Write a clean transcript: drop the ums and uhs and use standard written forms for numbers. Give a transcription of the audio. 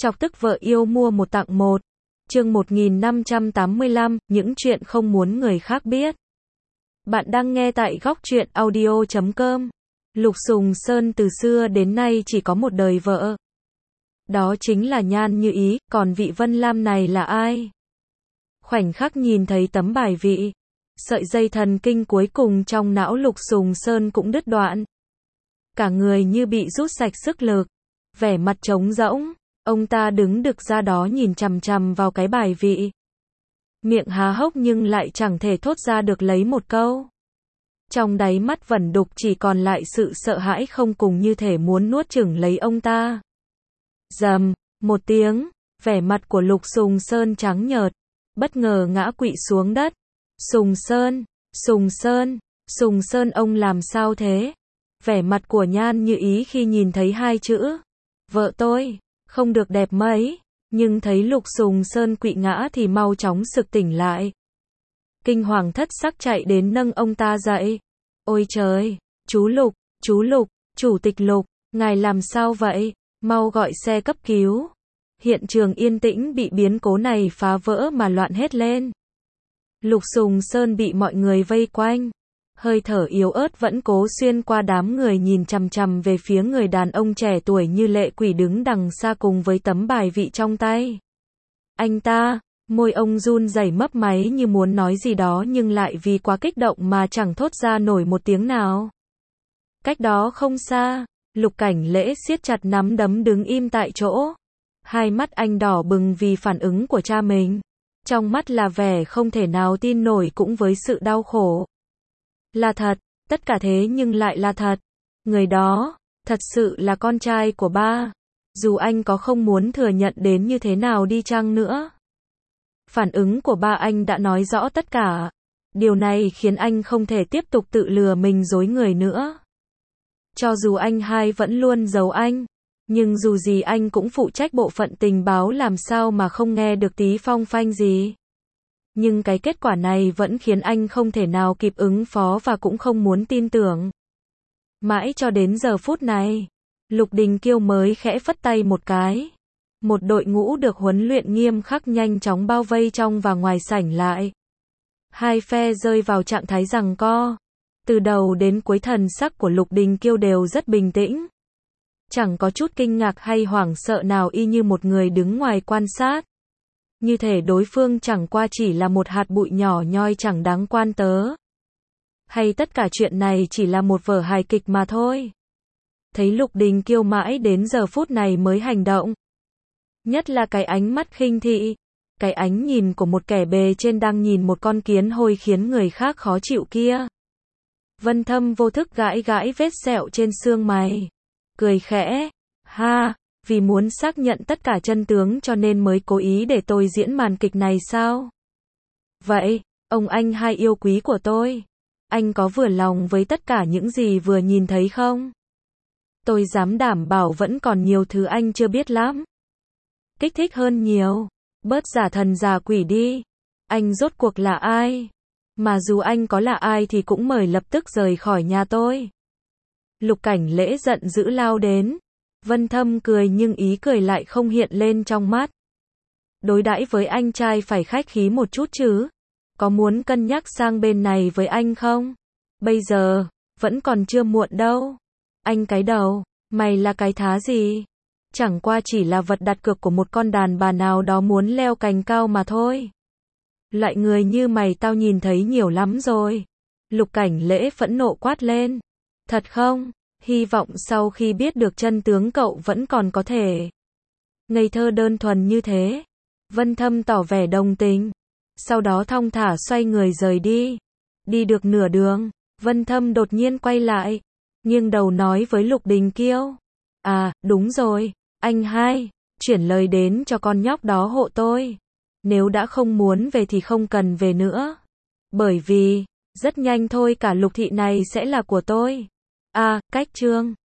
Chọc tức vợ yêu mua một tặng một. Chương 1585, những chuyện không muốn người khác biết. Bạn đang nghe tại góc truyện audio.com. Lục Sùng Sơn từ xưa đến nay chỉ có một đời vợ. Đó chính là Nhan Như Ý, còn vị Vân Lam này là ai? Khoảnh khắc nhìn thấy tấm bài vị, sợi dây thần kinh cuối cùng trong não Lục Sùng Sơn cũng đứt đoạn. Cả người như bị rút sạch sức lực, vẻ mặt trống rỗng. Ông ta đứng đực ra đó nhìn chằm chằm vào cái bài vị. Miệng há hốc nhưng lại chẳng thể thốt ra được lấy một câu. Trong đáy mắt vẩn đục chỉ còn lại sự sợ hãi không cùng như thể muốn nuốt chửng lấy ông ta. Rầm, một tiếng, vẻ mặt của Lục Sùng Sơn trắng nhợt, bất ngờ ngã quỵ xuống đất. Sùng Sơn, Sùng Sơn, Sùng Sơn ông làm sao thế? Vẻ mặt của Nhan Như Ý khi nhìn thấy hai chữ, vợ tôi, không được đẹp mấy, nhưng thấy Lục Sùng Sơn quỵ ngã thì mau chóng sực tỉnh lại. Kinh hoàng thất sắc chạy đến nâng ông ta dậy. Ôi trời, chú Lục, Chủ tịch Lục, ngài làm sao vậy? Mau gọi xe cấp cứu. Hiện trường yên tĩnh bị biến cố này phá vỡ mà loạn hết lên. Lục Sùng Sơn bị mọi người vây quanh. Hơi thở yếu ớt vẫn cố xuyên qua đám người nhìn chằm chằm về phía người đàn ông trẻ tuổi như lệ quỷ đứng đằng xa cùng với tấm bài vị trong tay. Anh ta, môi ông run rẩy mấp máy như muốn nói gì đó nhưng lại vì quá kích động mà chẳng thốt ra nổi một tiếng nào. Cách đó không xa, Lục Cảnh Lễ siết chặt nắm đấm đứng im tại chỗ. Hai mắt anh đỏ bừng vì phản ứng của cha mình. Trong mắt là vẻ không thể nào tin nổi cũng với sự đau khổ. Là thật, tất cả thế nhưng lại là thật. Người đó, thật sự là con trai của ba. Dù anh có không muốn thừa nhận đến như thế nào đi chăng nữa. Phản ứng của ba anh đã nói rõ tất cả. Điều này khiến anh không thể tiếp tục tự lừa mình dối người nữa. Cho dù anh hai vẫn luôn giấu anh, nhưng dù gì anh cũng phụ trách bộ phận tình báo làm sao mà không nghe được tí phong phanh gì. Nhưng cái kết quả này vẫn khiến anh không thể nào kịp ứng phó và cũng không muốn tin tưởng. Mãi cho đến giờ phút này, Lục Đình Kiêu mới khẽ phất tay một cái. Một đội ngũ được huấn luyện nghiêm khắc nhanh chóng bao vây trong và ngoài sảnh lại. Hai phe rơi vào trạng thái giằng co. Từ đầu đến cuối thần sắc của Lục Đình Kiêu đều rất bình tĩnh. Chẳng có chút kinh ngạc hay hoảng sợ nào, y như một người đứng ngoài quan sát. Như thể đối phương chẳng qua chỉ là một hạt bụi nhỏ nhoi chẳng đáng quan tớ. Hay tất cả chuyện này chỉ là một vở hài kịch mà thôi. Thấy Lục Đình Kiêu mãi đến giờ phút này mới hành động. Nhất là cái ánh mắt khinh thị. Cái ánh nhìn của một kẻ bề trên đang nhìn một con kiến hôi khiến người khác khó chịu kia. Vân Thâm vô thức gãi gãi vết sẹo trên xương mày. Cười khẽ. Ha, vì muốn xác nhận tất cả chân tướng cho nên mới cố ý để tôi diễn màn kịch này sao? Vậy, ông anh hai yêu quý của tôi, anh có vừa lòng với tất cả những gì vừa nhìn thấy không? Tôi dám đảm bảo vẫn còn nhiều thứ anh chưa biết lắm. Kích thích hơn nhiều. Bớt giả thần giả quỷ đi. Anh rốt cuộc là ai? Mà dù anh có là ai thì cũng mời lập tức rời khỏi nhà tôi. Lục Cảnh Lễ giận dữ lao đến. Vân Thâm cười nhưng ý cười lại không hiện lên trong mắt. Đối đãi với anh trai phải khách khí một chút chứ. Có muốn cân nhắc sang bên này với anh không? Bây giờ, vẫn còn chưa muộn đâu. Anh cái đầu, mày là cái thá gì? Chẳng qua chỉ là vật đặt cược của một con đàn bà nào đó muốn leo cành cao mà thôi. Loại người như mày tao nhìn thấy nhiều lắm rồi. Lục Cảnh Lễ phẫn nộ quát lên. Thật không? Hy vọng sau khi biết được chân tướng cậu vẫn còn có thể ngây thơ đơn thuần như thế. Vân Thâm tỏ vẻ đồng tình. Sau đó thong thả xoay người rời đi. Đi được nửa đường, Vân Thâm đột nhiên quay lại, nghiêng đầu nói với Lục Đình Kiêu. À, đúng rồi, anh hai, chuyển lời đến cho con nhóc đó hộ tôi. Nếu đã không muốn về thì không cần về nữa. Bởi vì, rất nhanh thôi cả Lục thị này sẽ là của tôi. À, cách Trương.